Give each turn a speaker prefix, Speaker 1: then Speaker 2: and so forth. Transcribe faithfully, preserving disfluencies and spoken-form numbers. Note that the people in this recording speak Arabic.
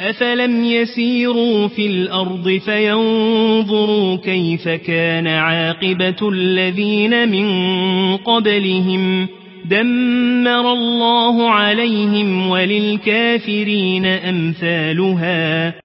Speaker 1: أفلم يسيروا في الأرض فينظروا كيف كان عاقبة الذين من قبلهم دمر الله عليهم وللكافرين أمثالها